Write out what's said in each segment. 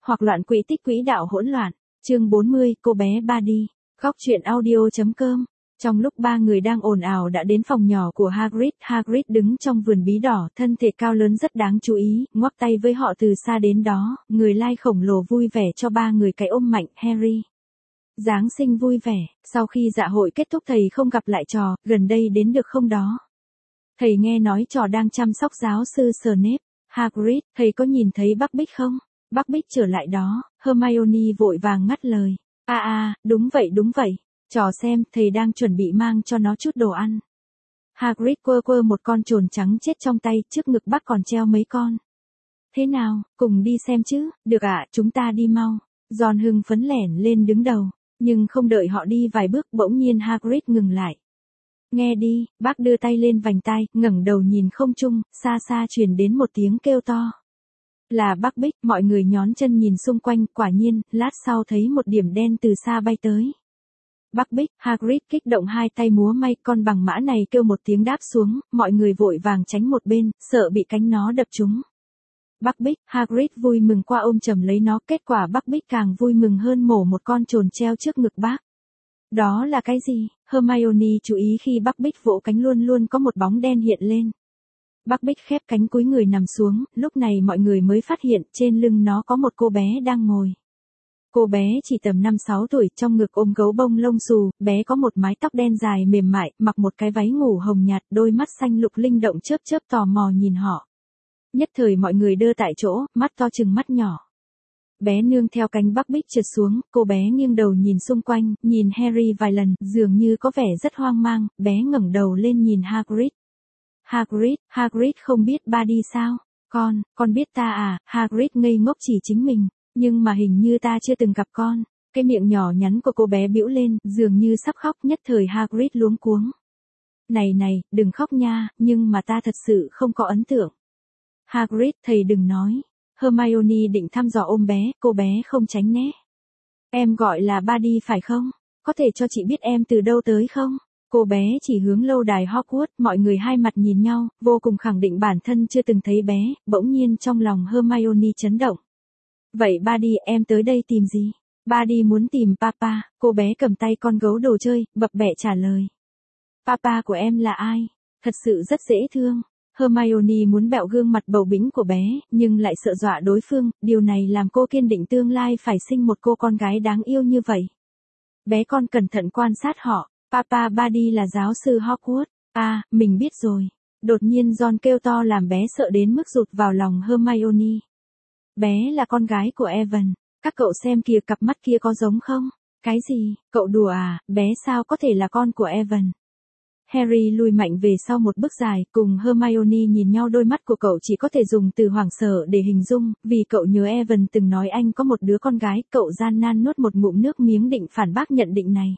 hoặc loạn quỹ tích quỹ đạo hỗn loạn. Chương 40, cô bé Buddy. Góc truyện audio.com. Trong lúc ba người đang ồn ào đã đến phòng nhỏ của Hagrid đứng trong vườn bí đỏ, thân thể cao lớn rất đáng chú ý, ngoắc tay với họ từ xa đến đó, người lai khổng lồ vui vẻ cho ba người cái ôm mạnh. Harry. Giáng sinh vui vẻ, sau khi dạ hội kết thúc thầy không gặp lại trò, gần đây đến được không đó? Thầy nghe nói trò đang chăm sóc giáo sư Snape. Hagrid, thầy có nhìn thấy Buckbeak không? Buckbeak trở lại đó, Hermione vội vàng ngắt lời. Đúng vậy. Trò xem, thầy đang chuẩn bị mang cho nó chút đồ ăn. Hagrid quơ một con trồn trắng chết trong tay, trước ngực bác còn treo mấy con. Thế nào, cùng đi xem chứ? Được ạ, chúng ta đi mau. Ron hưng phấn lẻn lên đứng đầu, nhưng không đợi họ đi vài bước bỗng nhiên Hagrid ngừng lại. Nghe đi, bác đưa tay lên vành tai, ngẩng đầu nhìn không trung, xa xa truyền đến một tiếng kêu to. Là Buckbeak, mọi người nhón chân nhìn xung quanh, quả nhiên, lát sau thấy một điểm đen từ xa bay tới. Buckbeak, Hagrid kích động hai tay múa may, con bằng mã này kêu một tiếng đáp xuống, mọi người vội vàng tránh một bên, sợ bị cánh nó đập trúng. Buckbeak, Hagrid vui mừng qua ôm chầm lấy nó, kết quả Buckbeak càng vui mừng hơn mổ một con trồn treo trước ngực bác. Đó là cái gì? Hermione chú ý khi Buckbeak vỗ cánh luôn luôn có một bóng đen hiện lên. Buckbeak khép cánh cúi người nằm xuống, lúc này mọi người mới phát hiện trên lưng nó có một cô bé đang ngồi. Cô bé chỉ tầm 5-6 tuổi, trong ngực ôm gấu bông lông xù, bé có một mái tóc đen dài mềm mại, mặc một cái váy ngủ hồng nhạt, đôi mắt xanh lục linh động chớp tò mò nhìn họ. Nhất thời mọi người đơ tại chỗ, mắt to chừng mắt nhỏ. Bé nương theo cánh Buckbeak trượt xuống, cô bé nghiêng đầu nhìn xung quanh, nhìn Harry vài lần, dường như có vẻ rất hoang mang, bé ngẩng đầu lên nhìn Hagrid. Hagrid không biết Buddy sao? Con biết ta à? Hagrid ngây ngốc chỉ chính mình, nhưng mà hình như ta chưa từng gặp con. Cái miệng nhỏ nhắn của cô bé bĩu lên, dường như sắp khóc, nhất thời Hagrid luống cuống. Này, đừng khóc nha, nhưng mà ta thật sự không có ấn tượng. Hagrid, thầy đừng nói. Hermione định thăm dò ôm bé, cô bé không tránh né. Em gọi là Buddy phải không? Có thể cho chị biết em từ đâu tới không? Cô bé chỉ hướng lâu đài Hogwarts, mọi người hai mặt nhìn nhau, vô cùng khẳng định bản thân chưa từng thấy bé, bỗng nhiên trong lòng Hermione chấn động. Vậy Buddy, em tới đây tìm gì? Buddy muốn tìm Papa, cô bé cầm tay con gấu đồ chơi, bập bẹ trả lời. Papa của em là ai? Thật sự rất dễ thương. Hermione muốn bẹo gương mặt bầu bĩnh của bé, nhưng lại sợ dọa đối phương, điều này làm cô kiên định tương lai phải sinh một cô con gái đáng yêu như vậy. Bé con cẩn thận quan sát họ. Papa Buddy là giáo sư Hogwarts. Mình biết rồi. Đột nhiên Ron kêu to làm bé sợ đến mức rụt vào lòng Hermione. Bé là con gái của Evan. Các cậu xem kìa, cặp mắt kia có giống không? Cái gì? Cậu đùa à? Bé sao có thể là con của Evan? Harry lùi mạnh về sau một bước dài, cùng Hermione nhìn nhau, đôi mắt của cậu chỉ có thể dùng từ hoảng sợ để hình dung, vì cậu nhớ Evan từng nói anh có một đứa con gái, cậu gian nan nuốt một ngụm nước miếng định phản bác nhận định này.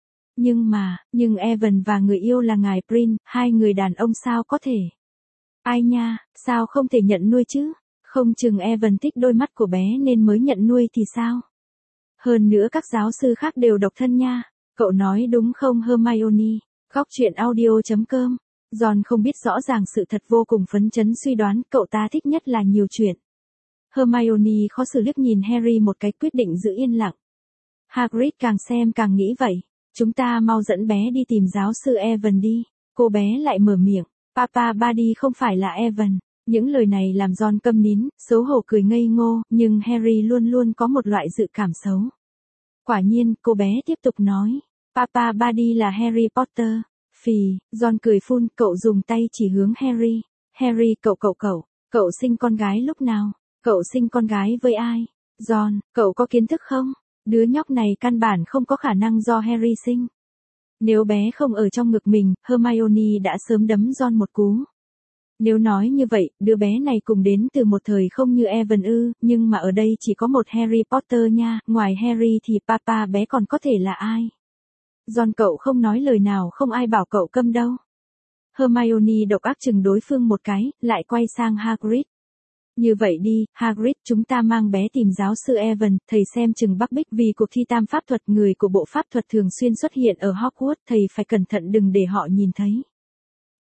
Nhưng Evan và người yêu là ngài Prin, hai người đàn ông sao có thể? Ai nha, sao không thể nhận nuôi chứ? Không chừng Evan thích đôi mắt của bé nên mới nhận nuôi thì sao? Hơn nữa các giáo sư khác đều độc thân nha. Cậu nói đúng không Hermione? Góc truyện audio.com. Ron không biết rõ ràng sự thật, vô cùng phấn chấn suy đoán, cậu ta thích nhất là nhiều chuyện. Hermione khó xử liếc nhìn Harry một cái, quyết định giữ yên lặng. Hagrid càng xem càng nghĩ vậy. Chúng ta mau dẫn bé đi tìm giáo sư Evan đi. Cô bé lại mở miệng. Papa Buddy không phải là Evan. Những lời này làm Ron câm nín, xấu hổ cười ngây ngô, nhưng Harry luôn luôn có một loại dự cảm xấu. Quả nhiên, cô bé tiếp tục nói. Papa Buddy là Harry Potter. Phì, Ron cười phun, cậu dùng tay chỉ hướng Harry. Harry, cậu sinh con gái lúc nào? Cậu sinh con gái với ai? Ron, cậu có kiến thức không? Đứa nhóc này căn bản không có khả năng do Harry sinh. Nếu bé không ở trong ngực mình, Hermione đã sớm đấm Ron một cú. Nếu nói như vậy, đứa bé này cùng đến từ một thời không như Evan ư, nhưng mà ở đây chỉ có một Harry Potter nha, ngoài Harry thì papa bé còn có thể là ai? Ron, cậu không nói lời nào, không ai bảo cậu câm đâu. Hermione độc ác chừng đối phương một cái, lại quay sang Hagrid. Như vậy đi, Hagrid, chúng ta mang bé tìm giáo sư Evan, thầy xem chừng Buckbeak, vì cuộc thi tam pháp thuật, người của bộ pháp thuật thường xuyên xuất hiện ở Hogwarts, thầy phải cẩn thận đừng để họ nhìn thấy.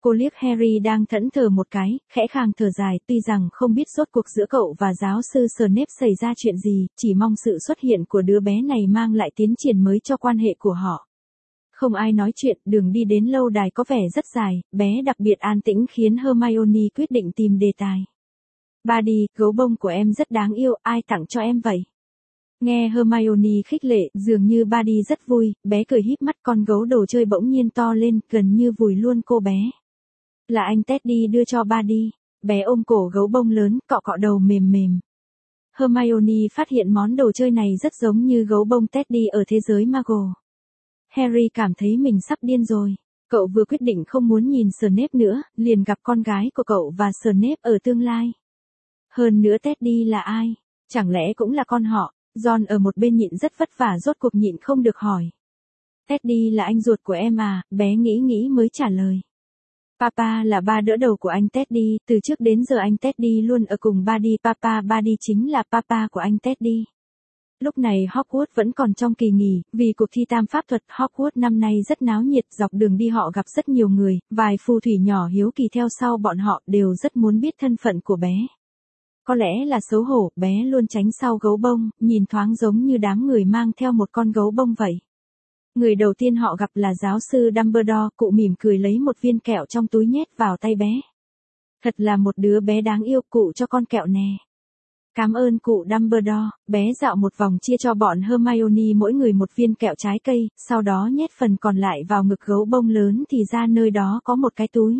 Cô liếc Harry đang thẫn thờ một cái, khẽ khàng thở dài, tuy rằng không biết rốt cuộc giữa cậu và giáo sư Snape xảy ra chuyện gì, chỉ mong sự xuất hiện của đứa bé này mang lại tiến triển mới cho quan hệ của họ. Không ai nói chuyện, đường đi đến lâu đài có vẻ rất dài, bé đặc biệt an tĩnh khiến Hermione quyết định tìm đề tài. Buddy, gấu bông của em rất đáng yêu, ai tặng cho em vậy? Nghe Hermione khích lệ, dường như Buddy rất vui, bé cười híp mắt, con gấu đồ chơi bỗng nhiên to lên, gần như vùi luôn cô bé. Là anh Teddy đưa cho Buddy. Bé ôm cổ gấu bông lớn, cọ cọ đầu mềm mềm. Hermione phát hiện món đồ chơi này rất giống như gấu bông Teddy ở thế giới Muggle. Harry cảm thấy mình sắp điên rồi. Cậu vừa quyết định không muốn nhìn Snape nữa, liền gặp con gái của cậu và Snape ở tương lai. Hơn nữa Teddy là ai? Chẳng lẽ cũng là con họ? Ron ở một bên nhịn rất vất vả rốt cuộc nhịn không được hỏi. Teddy là anh ruột của em à, bé nghĩ mới trả lời. Papa là ba đỡ đầu của anh Teddy, từ trước đến giờ anh Teddy luôn ở cùng Buddy. Buddy chính là papa của anh Teddy. Lúc này Hogwarts vẫn còn trong kỳ nghỉ, vì cuộc thi tam pháp thuật Hogwarts năm nay rất náo nhiệt, dọc đường đi họ gặp rất nhiều người, vài phù thủy nhỏ hiếu kỳ theo sau bọn họ đều rất muốn biết thân phận của bé. Có lẽ là xấu hổ, bé luôn tránh sau gấu bông, nhìn thoáng giống như đám người mang theo một con gấu bông vậy. Người đầu tiên họ gặp là giáo sư Dumbledore, cụ mỉm cười lấy một viên kẹo trong túi nhét vào tay bé. Thật là một đứa bé đáng yêu, cụ cho con kẹo nè. Cảm ơn cụ Dumbledore, bé dạo một vòng chia cho bọn Hermione mỗi người một viên kẹo trái cây, sau đó nhét phần còn lại vào ngực gấu bông lớn thì ra nơi đó có một cái túi.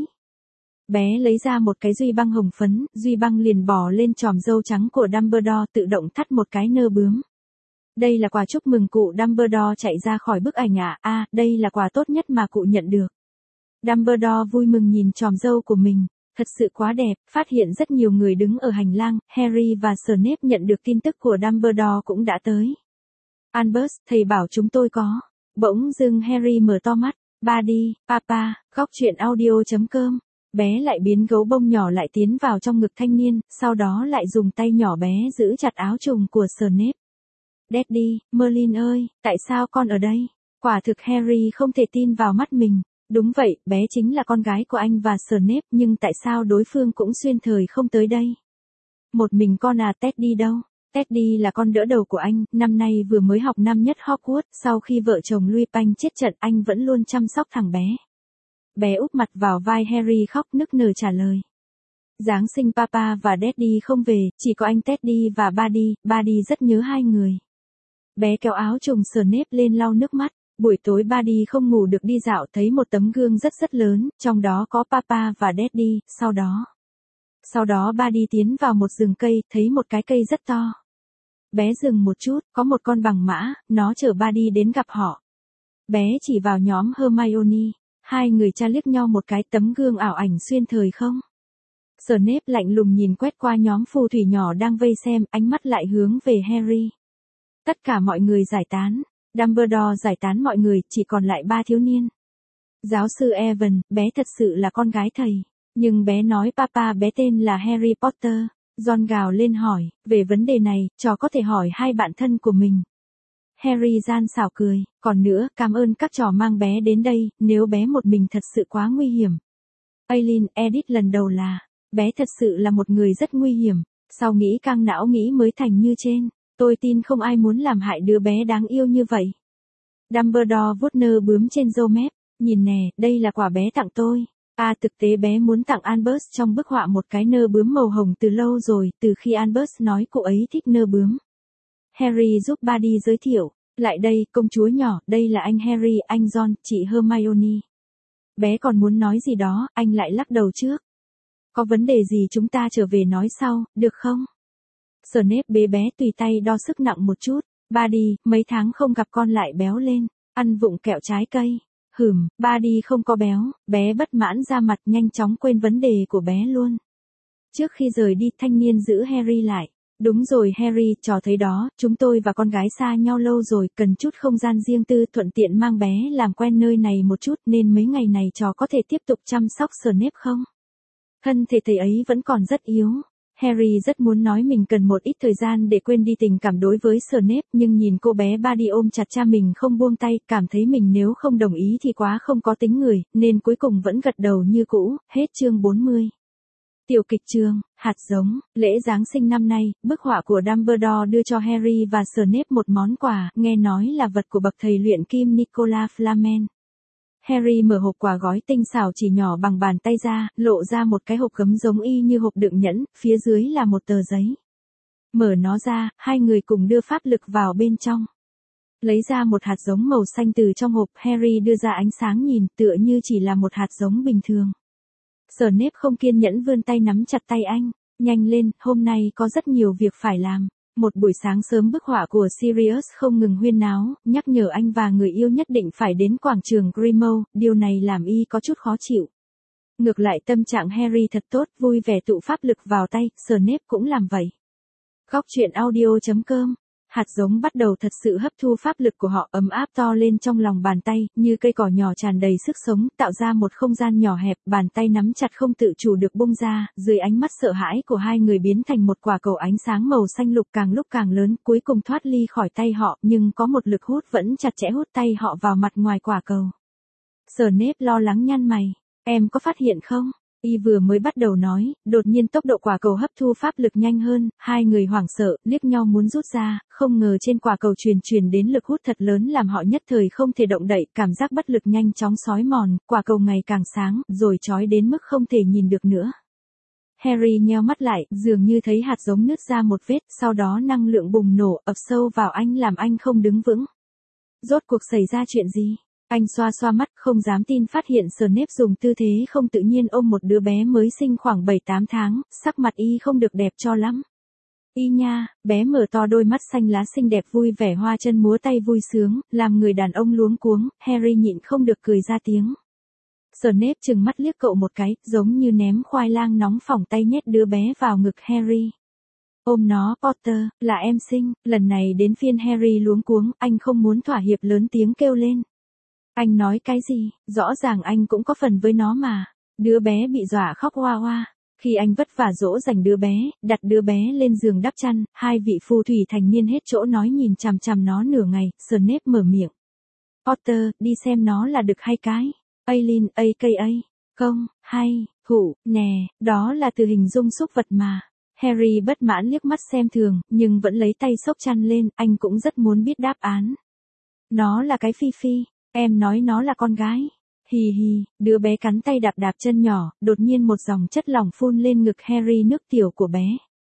Bé lấy ra một cái duy băng hồng phấn, duy băng liền bò lên chòm râu trắng của Dumbledore tự động thắt một cái nơ bướm. Đây là quà chúc mừng cụ Dumbledore chạy ra khỏi bức ảnh à, đây là quà tốt nhất mà cụ nhận được. Dumbledore vui mừng nhìn chòm râu của mình, thật sự quá đẹp, phát hiện rất nhiều người đứng ở hành lang, Harry và Snape nhận được tin tức của Dumbledore cũng đã tới. Albus, thầy bảo chúng tôi có. Bỗng dưng Harry mở to mắt, Buddy, Papa, góc truyện audio.com. Bé lại biến gấu bông nhỏ lại tiến vào trong ngực thanh niên, sau đó lại dùng tay nhỏ bé giữ chặt áo trùng của Snape. Daddy, Merlin ơi, tại sao con ở đây? Quả thực Harry không thể tin vào mắt mình. Đúng vậy, bé chính là con gái của anh và Snape, nhưng tại sao đối phương cũng xuyên thời không tới đây? Một mình con à, Teddy đâu? Teddy là con đỡ đầu của anh, năm nay vừa mới học năm nhất Hogwarts, sau khi vợ chồng Lupin chết trận anh vẫn luôn chăm sóc thằng bé. Bé úp mặt vào vai Harry khóc nức nở trả lời. Giáng sinh Papa và Daddy không về, chỉ có anh Teddy và Buddy rất nhớ hai người. Bé kéo áo trùng Snape lên lau nước mắt. Buổi tối Buddy không ngủ được đi dạo thấy một tấm gương rất lớn, trong đó có Papa và Daddy, sau đó Buddy tiến vào một rừng cây, thấy một cái cây rất to. Bé dừng một chút, có một con bằng mã, nó chở Buddy đến gặp họ. Bé chỉ vào nhóm Hermione, hai người cha liếc nhau một cái, tấm gương ảo ảnh xuyên thời không? Snape lạnh lùng nhìn quét qua nhóm phù thủy nhỏ đang vây xem, ánh mắt lại hướng về Harry. Tất cả mọi người giải tán. Dumbledore giải tán mọi người, chỉ còn lại ba thiếu niên. Giáo sư Evan, bé thật sự là con gái thầy. Nhưng bé nói Papa bé tên là Harry Potter. Ron gào lên hỏi, về vấn đề này, trò có thể hỏi hai bạn thân của mình. Harry gian xảo cười, còn nữa, cảm ơn các trò mang bé đến đây, nếu bé một mình thật sự quá nguy hiểm. Aileen, Edith lần đầu là, bé thật sự là một người rất nguy hiểm, sau nghĩ căng não nghĩ mới thành như trên. Tôi tin không ai muốn làm hại đứa bé đáng yêu như vậy. Dumbledore vuốt nơ bướm trên râu mép, nhìn nè, đây là quà bé tặng tôi. À thực tế bé muốn tặng Albus trong bức họa một cái nơ bướm màu hồng từ lâu rồi, từ khi Albus nói cô ấy thích nơ bướm. Harry giúp Buddy giới thiệu, lại đây, công chúa nhỏ, đây là anh Harry, anh Ron, chị Hermione. Bé còn muốn nói gì đó, anh lại lắc đầu trước. Có vấn đề gì chúng ta trở về nói sau, được không? Snape bế bé tùy tay đo sức nặng một chút. Buddy, mấy tháng không gặp con lại béo lên, ăn vụng kẹo trái cây. Buddy không có béo, bé bất mãn ra mặt nhanh chóng quên vấn đề của bé luôn. Trước khi rời đi, thanh niên giữ Harry lại. Đúng rồi Harry, trò thấy đó, chúng tôi và con gái xa nhau lâu rồi, cần chút không gian riêng tư, thuận tiện mang bé làm quen nơi này một chút, nên mấy ngày này trò có thể tiếp tục chăm sóc Snape không? Thân thể thầy ấy vẫn còn rất yếu. Harry rất muốn nói mình cần một ít thời gian để quên đi tình cảm đối với Snape, nhưng nhìn cô bé Barty ôm chặt cha mình không buông tay, cảm thấy mình nếu không đồng ý thì quá không có tính người, nên cuối cùng vẫn gật đầu như cũ. Hết chương 40. Tiểu kịch chương, hạt giống, lễ Giáng sinh năm nay, bức họa của Dumbledore đưa cho Harry và Snape một món quà, nghe nói là vật của bậc thầy luyện kim Nicolas Flamel. Harry mở hộp quà gói tinh xảo chỉ nhỏ bằng bàn tay ra, lộ ra một cái hộp gấm giống y như hộp đựng nhẫn, phía dưới là một tờ giấy. Mở nó ra, hai người cùng đưa pháp lực vào bên trong. Lấy ra một hạt giống màu xanh từ trong hộp, Harry đưa ra ánh sáng nhìn, tựa như chỉ là một hạt giống bình thường. Snape không kiên nhẫn vươn tay nắm chặt tay anh, nhanh lên, hôm nay có rất nhiều việc phải làm. Một buổi sáng sớm bức họa của Sirius không ngừng huyên náo, nhắc nhở anh và người yêu nhất định phải đến quảng trường Grimmauld, điều này làm y có chút khó chịu. Ngược lại tâm trạng Harry thật tốt, vui vẻ tụ pháp lực vào tay, Snape cũng làm vậy. Góc truyện audio.com. Hạt giống bắt đầu thật sự hấp thu pháp lực của họ, ấm áp to lên trong lòng bàn tay, như cây cỏ nhỏ tràn đầy sức sống, tạo ra một không gian nhỏ hẹp, bàn tay nắm chặt không tự chủ được bung ra, dưới ánh mắt sợ hãi của hai người biến thành một quả cầu ánh sáng màu xanh lục càng lúc càng lớn, cuối cùng thoát ly khỏi tay họ, nhưng có một lực hút vẫn chặt chẽ hút tay họ vào mặt ngoài quả cầu. Snape lo lắng nhăn mày, em có phát hiện không? Y vừa mới bắt đầu nói, đột nhiên tốc độ quả cầu hấp thu pháp lực nhanh hơn, hai người hoảng sợ, liếc nhau muốn rút ra, không ngờ trên quả cầu truyền đến lực hút thật lớn làm họ nhất thời không thể động đậy, cảm giác bất lực nhanh chóng xói mòn, quả cầu ngày càng sáng, rồi chói đến mức không thể nhìn được nữa. Harry nheo mắt lại, dường như thấy hạt giống nứt ra một vết, sau đó năng lượng bùng nổ, ập sâu vào anh làm anh không đứng vững. Rốt cuộc xảy ra chuyện gì? Anh xoa xoa mắt, không dám tin phát hiện Snape dùng tư thế không tự nhiên ôm một đứa bé mới sinh khoảng 7-8 tháng, sắc mặt y không được đẹp cho lắm. Y nha, bé mở to đôi mắt xanh lá xinh đẹp vui vẻ hoa chân múa tay vui sướng, làm người đàn ông luống cuống, Harry nhịn không được cười ra tiếng. Snape chừng mắt liếc cậu một cái, giống như ném khoai lang nóng phỏng tay nhét đứa bé vào ngực Harry. Ôm nó, Potter, là em sinh, lần này đến phiên Harry luống cuống, anh không muốn thỏa hiệp lớn tiếng kêu lên. Anh nói cái gì, rõ ràng anh cũng có phần với nó mà. Đứa bé bị dọa khóc hoa hoa. Khi anh vất vả dỗ dành đứa bé, đặt đứa bé lên giường đắp chăn, hai vị phù thủy thành niên hết chỗ nói nhìn chằm chằm nó nửa ngày, Snape mở miệng. Potter, đi xem nó là đực hay cái. Aileen, aka. Không, hay, hụ, nè, đó là từ hình dung súc vật mà. Harry bất mãn liếc mắt xem thường, nhưng vẫn lấy tay xốc chăn lên, anh cũng rất muốn biết đáp án. Nó là cái Phi Phi. Em nói nó là con gái. Hì hì, đứa bé cắn tay đạp đạp chân nhỏ, đột nhiên một dòng chất lỏng phun lên ngực Harry nước tiểu của bé.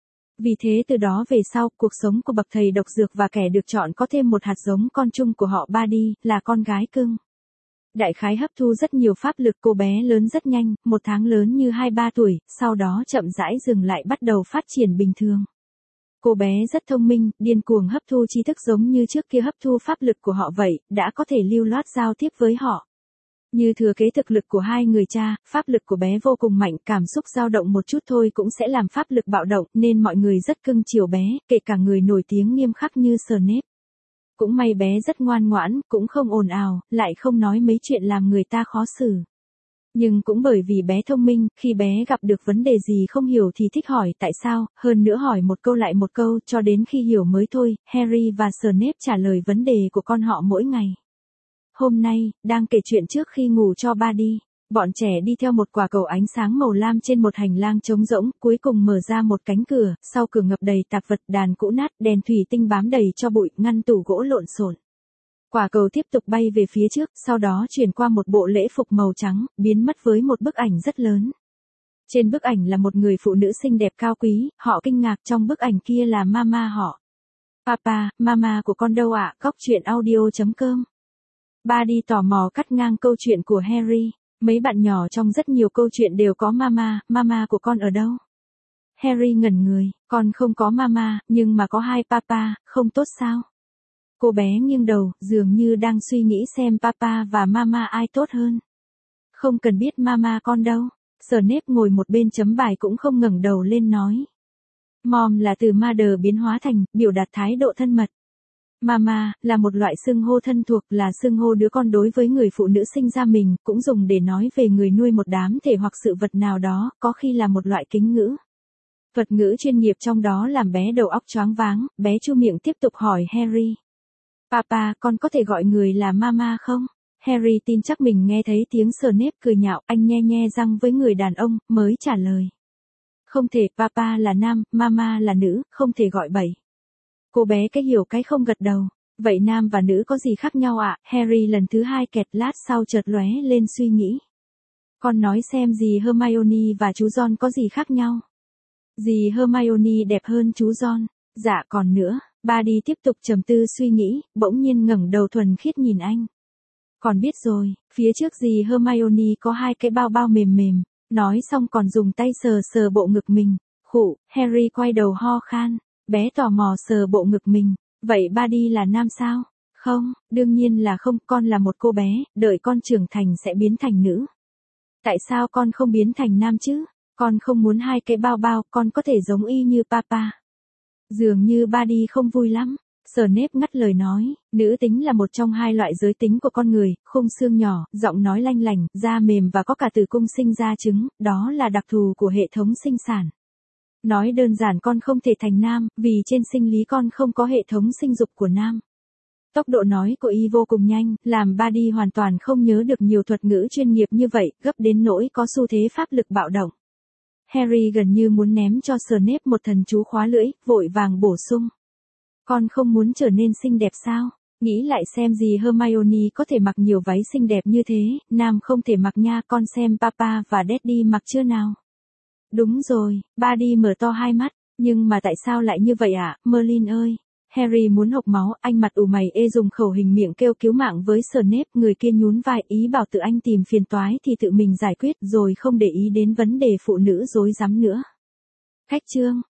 Vì thế từ đó về sau, cuộc sống của bậc thầy độc dược và kẻ được chọn có thêm một hạt giống con chung của họ Barty, là con gái cưng. Đại khái hấp thu rất nhiều pháp lực, cô bé lớn rất nhanh, 1 tháng lớn như 2-3 tuổi, sau đó chậm rãi dừng lại bắt đầu phát triển bình thường. Cô bé rất thông minh, điên cuồng hấp thu tri thức giống như trước kia hấp thu pháp lực của họ vậy, đã có thể lưu loát giao tiếp với họ. Như thừa kế thực lực của hai người cha, pháp lực của bé vô cùng mạnh, cảm xúc dao động một chút thôi cũng sẽ làm pháp lực bạo động, nên mọi người rất cưng chiều bé, kể cả người nổi tiếng nghiêm khắc như Snape. Cũng may bé rất ngoan ngoãn, cũng không ồn ào, lại không nói mấy chuyện làm người ta khó xử. Nhưng cũng bởi vì bé thông minh, khi bé gặp được vấn đề gì không hiểu thì thích hỏi tại sao, hơn nữa hỏi một câu lại một câu cho đến khi hiểu mới thôi, Harry và Snape trả lời vấn đề của con họ mỗi ngày. Hôm nay, đang kể chuyện trước khi ngủ cho Barty, bọn trẻ đi theo một quả cầu ánh sáng màu lam trên một hành lang trống rỗng, cuối cùng mở ra một cánh cửa, sau cửa ngập đầy tạp vật, đàn cũ nát, đèn thủy tinh bám đầy cho bụi, ngăn tủ gỗ lộn xộn. Quả cầu tiếp tục bay về phía trước, sau đó chuyển qua một bộ lễ phục màu trắng, biến mất với một bức ảnh rất lớn. Trên bức ảnh là một người phụ nữ xinh đẹp cao quý, họ kinh ngạc trong bức ảnh kia là mama họ. Papa, mama của con đâu ạ? Góc truyện audio.com. Barty tò mò cắt ngang câu chuyện của Harry. Mấy bạn nhỏ trong rất nhiều câu chuyện đều có mama của con ở đâu? Harry ngẩn người, con không có mama, nhưng mà có 2 papa, không tốt sao? Cô bé nghiêng đầu, dường như đang suy nghĩ xem papa và mama ai tốt hơn. Không cần biết mama con đâu. Snape ngồi một bên chấm bài cũng không ngẩng đầu lên nói. Mom là từ mother biến hóa thành, biểu đạt thái độ thân mật. Mama, là một loại xưng hô thân thuộc, là xưng hô đứa con đối với người phụ nữ sinh ra mình, cũng dùng để nói về người nuôi một đám thể hoặc sự vật nào đó, có khi là một loại kính ngữ. Thuật ngữ chuyên nghiệp trong đó làm bé đầu óc choáng váng, bé chu miệng tiếp tục hỏi Harry. Papa, con có thể gọi người là mama không? Harry tin chắc mình nghe thấy tiếng Snape cười nhạo, anh nhe nhe răng với người đàn ông, mới trả lời. Không thể, papa là nam, mama là nữ, không thể gọi bậy. Cô bé cái hiểu cái không gật đầu. Vậy nam và nữ có gì khác nhau ạ? Harry lần thứ 2 kẹt, lát sau chợt lóe lên suy nghĩ. Con nói xem dì Hermione và chú Ron có gì khác nhau? Dì Hermione đẹp hơn chú Ron. Dạ còn nữa, Barty tiếp tục trầm tư suy nghĩ, bỗng nhiên ngẩng đầu thuần khiết nhìn anh. Con biết rồi, phía trước dì Hermione có 2 cái bao bao mềm mềm, nói xong còn dùng tay sờ sờ bộ ngực mình. Khụ, Harry quay đầu ho khan, bé tò mò sờ bộ ngực mình, vậy Barty là nam sao? Không, đương nhiên là không, con là một cô bé, đợi con trưởng thành sẽ biến thành nữ. Tại sao con không biến thành nam chứ? Con không muốn 2 cái bao bao, con có thể giống y như papa. Dường như Barty không vui lắm. Snape ngắt lời nói, nữ tính là một trong 2 loại giới tính của con người, khung xương nhỏ, giọng nói lanh lảnh, da mềm và có cả tử cung sinh ra trứng, đó là đặc thù của hệ thống sinh sản. Nói đơn giản con không thể thành nam, vì trên sinh lý con không có hệ thống sinh dục của nam. Tốc độ nói của y vô cùng nhanh, làm Barty hoàn toàn không nhớ được nhiều thuật ngữ chuyên nghiệp như vậy, gấp đến nỗi có xu thế pháp lực bạo động. Harry gần như muốn ném cho Snape một thần chú khóa lưỡi, vội vàng bổ sung. Con không muốn trở nên xinh đẹp sao? Nghĩ lại xem dì Hermione có thể mặc nhiều váy xinh đẹp như thế, nam không thể mặc nha, con xem papa và daddy mặc chưa nào? Đúng rồi, Barty mở to 2 mắt, nhưng mà tại sao lại như vậy ạ, Merlin ơi? Harry muốn hộc máu, anh mặt ủ mày ê dùng khẩu hình miệng kêu cứu mạng với Snape, người kia nhún vai ý bảo tự anh tìm phiền toái thì tự mình giải quyết rồi không để ý đến vấn đề phụ nữ rối rắm nữa. Khách chương